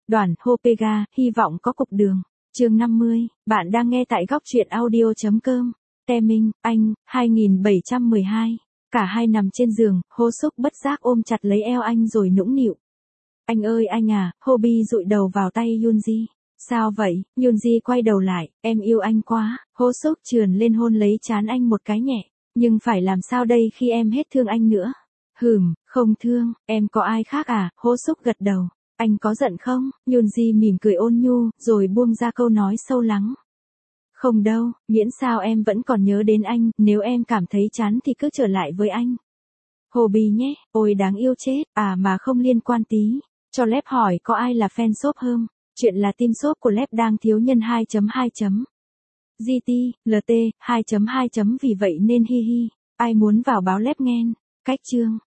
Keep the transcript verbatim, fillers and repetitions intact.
Đoàn Hopega, hy vọng có cục đường. Chương năm mươi, bạn đang nghe tại góc truyện audio chấm com. Teming, Anh, hai nghìn bảy trăm mười hai. Cả hai nằm trên giường, Ho Suk bất giác ôm chặt lấy eo anh rồi nũng nịu. Anh ơi anh à, Hobi dụi đầu vào tay Yoonji. Sao vậy? Yoonji quay đầu lại, em yêu anh quá. Ho Suk trườn lên hôn lấy trán anh một cái nhẹ. Nhưng phải làm sao đây khi em hết thương anh nữa? Hừm, không thương, em có ai khác à? Ho Suk gật đầu. Anh có giận không? Yoonji mỉm cười ôn nhu, rồi buông ra câu nói sâu lắng. Không đâu, miễn sao em vẫn còn nhớ đến anh, nếu em cảm thấy chán thì cứ trở lại với anh. Hobi nhé, ôi đáng yêu chết, à mà không liên quan tí. Cho Lep hỏi có ai là fan shop không? Chuyện là team shop của Lep đang thiếu nhân hai chấm hai. giê tê, lờ tê, hai chấm hai. Vì vậy nên hi hi. Ai muốn vào báo Lep nghe. Cách chương.